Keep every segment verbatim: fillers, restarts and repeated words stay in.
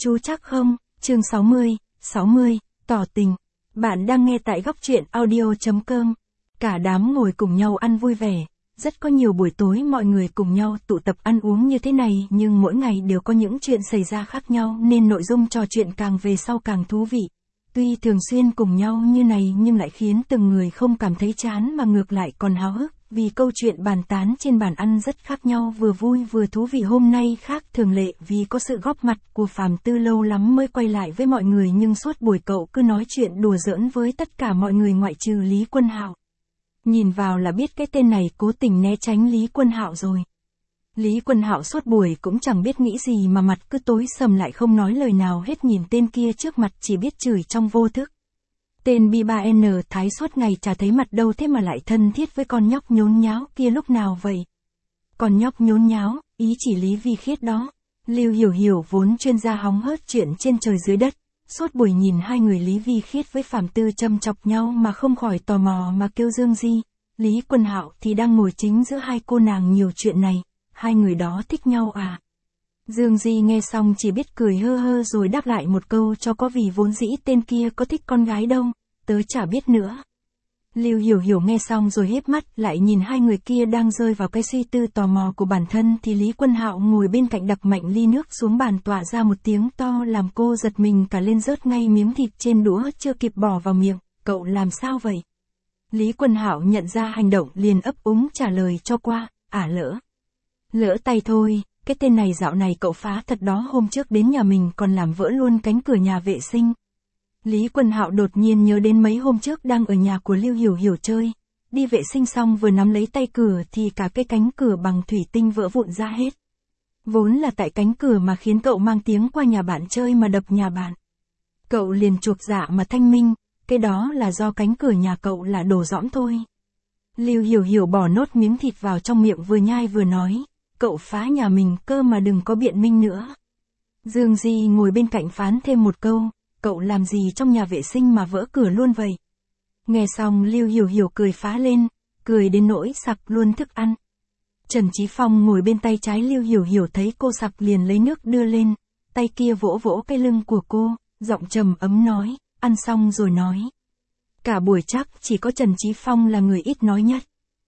chú chắc không? Chương sáu mươi, sáu mươi, tỏ tình. Bạn đang nghe tại góc truyện audio chấm com. Cả đám ngồi cùng nhau ăn vui vẻ. Rất có nhiều buổi tối mọi người cùng nhau tụ tập ăn uống như thế này, nhưng mỗi ngày đều có những chuyện xảy ra khác nhau nên nội dung trò chuyện càng về sau càng thú vị. Tuy thường xuyên cùng nhau như này nhưng lại khiến từng người không cảm thấy chán mà ngược lại còn háo hức, vì câu chuyện bàn tán trên bàn ăn rất khác nhau, vừa vui vừa thú vị. Hôm nay khác thường lệ vì có sự góp mặt của Phạm Tư, lâu lắm mới quay lại với mọi người nhưng suốt buổi cậu cứ nói chuyện đùa giỡn với tất cả mọi người ngoại trừ Lý Quân Hạo. Nhìn vào là biết cái tên này cố tình né tránh Lý Quân Hạo rồi. Lý Quân Hạo suốt buổi cũng chẳng biết nghĩ gì mà mặt cứ tối sầm lại không nói lời nào hết, nhìn tên kia trước mặt chỉ biết chửi trong vô thức. Tên B ba N Thái suốt ngày chả thấy mặt đâu, thế mà lại thân thiết với con nhóc nhốn nháo kia lúc nào vậy? Con nhóc nhốn nháo, ý chỉ Lý Vi Khiết đó. Lưu Hiểu Hiểu vốn chuyên gia hóng hớt chuyện trên trời dưới đất, suốt buổi nhìn hai người Lý Vi Khiết với Phạm Tư châm chọc nhau mà không khỏi tò mò mà kêu Dương Di. Lý Quân Hạo thì đang ngồi chính giữa hai cô nàng nhiều chuyện này, hai người đó thích nhau à? Dương Di nghe xong chỉ biết cười hơ hơ rồi đáp lại một câu cho có, vì vốn dĩ tên kia có thích con gái đâu, tớ chả biết nữa. Lưu Hiểu Hiểu nghe xong rồi híp mắt lại nhìn hai người kia đang rơi vào cái suy tư tò mò của bản thân thì Lý Quân Hạo ngồi bên cạnh đập mạnh ly nước xuống bàn, tỏa ra một tiếng to làm cô giật mình cả lên, rớt ngay miếng thịt trên đũa chưa kịp bỏ vào miệng. Cậu làm sao vậy? Lý Quân Hạo nhận ra hành động liền ấp úng trả lời cho qua, à lỡ. Lỡ tay thôi, cái tên này dạo này cậu phá thật đó, hôm trước đến nhà mình còn làm vỡ luôn cánh cửa nhà vệ sinh. Lý Quân Hạo đột nhiên nhớ đến mấy hôm trước đang ở nhà của Lưu Hiểu Hiểu chơi, đi vệ sinh xong vừa nắm lấy tay cửa thì cả cái cánh cửa bằng thủy tinh vỡ vụn ra hết. Vốn là tại cánh cửa mà khiến cậu mang tiếng qua nhà bạn chơi mà đập nhà bạn. Cậu liền chuộc dạ mà thanh minh, cái đó là do cánh cửa nhà cậu là đồ dõm thôi. Lưu Hiểu Hiểu bỏ nốt miếng thịt vào trong miệng vừa nhai vừa nói, cậu phá nhà mình cơ mà đừng có biện minh nữa. Dương Di ngồi bên cạnh phán thêm một câu, cậu làm gì trong nhà vệ sinh mà vỡ cửa luôn vậy? Nghe xong Lưu Hiểu Hiểu cười phá lên, cười đến nỗi sặc luôn thức ăn. Trần Chí Phong ngồi bên tay trái Lưu Hiểu Hiểu thấy cô sặc liền lấy nước đưa lên, tay kia vỗ vỗ cái lưng của cô, giọng trầm ấm nói, ăn xong rồi nói. Cả buổi chắc chỉ có Trần Chí Phong là người ít nói nhất.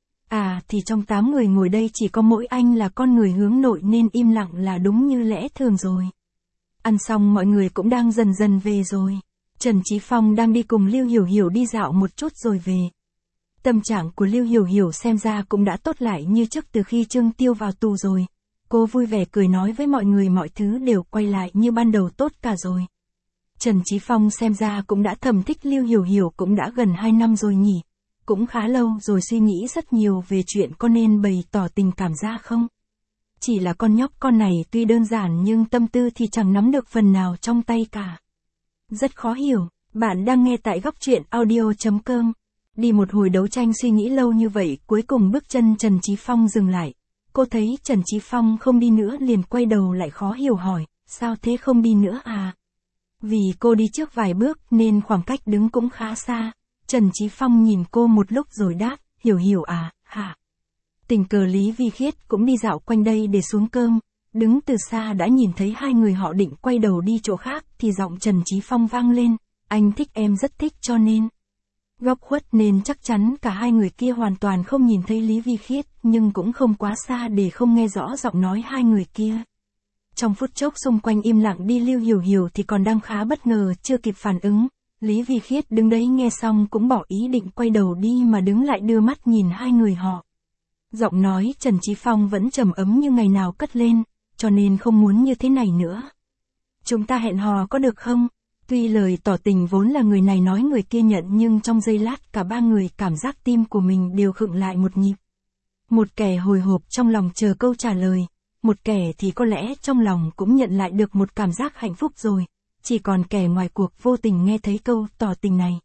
À thì trong tám người ngồi đây chỉ có mỗi anh là con người hướng nội nên im lặng là đúng như lẽ thường rồi. Ăn xong mọi người cũng đang dần dần về rồi. Trần Chí Phong đang đi cùng Lưu Hiểu Hiểu đi dạo một chút rồi về. Tâm trạng của Lưu Hiểu Hiểu xem ra cũng đã tốt lại như trước từ khi Trương Tiêu vào tù rồi. Cô vui vẻ cười nói với mọi người mọi thứ đều quay lại như ban đầu tốt cả rồi. Trần Chí Phong xem ra cũng đã thầm thích Lưu Hiểu Hiểu cũng đã gần hai năm rồi nhỉ. Cũng khá lâu rồi, suy nghĩ rất nhiều về chuyện có nên bày tỏ tình cảm ra không. Chỉ là con nhóc con này tuy đơn giản nhưng tâm tư thì chẳng nắm được phần nào trong tay cả. Rất khó hiểu. Bạn đang nghe tại góc truyện audio chấm com. Đi một hồi đấu tranh suy nghĩ lâu như vậy, cuối cùng bước chân Trần Chí Phong dừng lại. Cô thấy Trần Chí Phong không đi nữa liền quay đầu lại khó hiểu hỏi, sao thế không đi nữa à? Vì cô đi trước vài bước nên khoảng cách đứng cũng khá xa. Trần Chí Phong nhìn cô một lúc rồi đáp, Hiểu Hiểu à, hả? Tình cờ Lý Vi Khiết cũng đi dạo quanh đây để xuống cơm, đứng từ xa đã nhìn thấy hai người họ định quay đầu đi chỗ khác thì giọng Trần Chí Phong vang lên, anh thích em rất thích cho nên. Góc khuất nên chắc chắn cả hai người kia hoàn toàn không nhìn thấy Lý Vi Khiết, nhưng cũng không quá xa để không nghe rõ giọng nói hai người kia. Trong phút chốc xung quanh im lặng đi, Lưu Hiểu Hiểu thì còn đang khá bất ngờ chưa kịp phản ứng. Lý Vi Khiết đứng đấy nghe xong cũng bỏ ý định quay đầu đi mà đứng lại đưa mắt nhìn hai người họ. Giọng nói Trần Chí Phong vẫn trầm ấm như ngày nào cất lên, cho nên không muốn như thế này nữa. Chúng ta hẹn hò có được không? Tuy lời tỏ tình vốn là người này nói người kia nhận nhưng trong giây lát cả ba người cảm giác tim của mình đều khựng lại một nhịp. Một kẻ hồi hộp trong lòng chờ câu trả lời, một kẻ thì có lẽ trong lòng cũng nhận lại được một cảm giác hạnh phúc rồi. Chỉ còn kẻ ngoài cuộc vô tình nghe thấy câu tỏ tình này.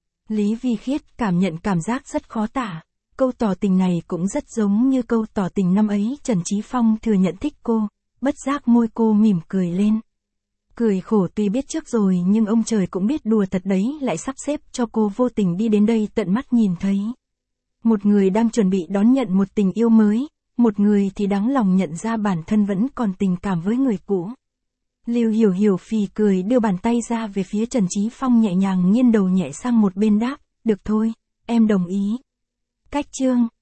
Lý Vi Khiết cảm nhận cảm giác rất khó tả. Câu tỏ tình này cũng rất giống như câu tỏ tình năm ấy Trần Chí Phong thừa nhận thích cô, bất giác môi cô mỉm cười lên. Cười khổ tuy biết trước rồi nhưng ông trời cũng biết đùa thật đấy, lại sắp xếp cho cô vô tình đi đến đây tận mắt nhìn thấy. Một người đang chuẩn bị đón nhận một tình yêu mới, một người thì đáng lòng nhận ra bản thân vẫn còn tình cảm với người cũ. Lưu Hiểu Hiểu phì cười đưa bàn tay ra về phía Trần Chí Phong nhẹ nhàng nghiêng đầu nhẹ sang một bên đáp, được thôi, em đồng ý. Cách chương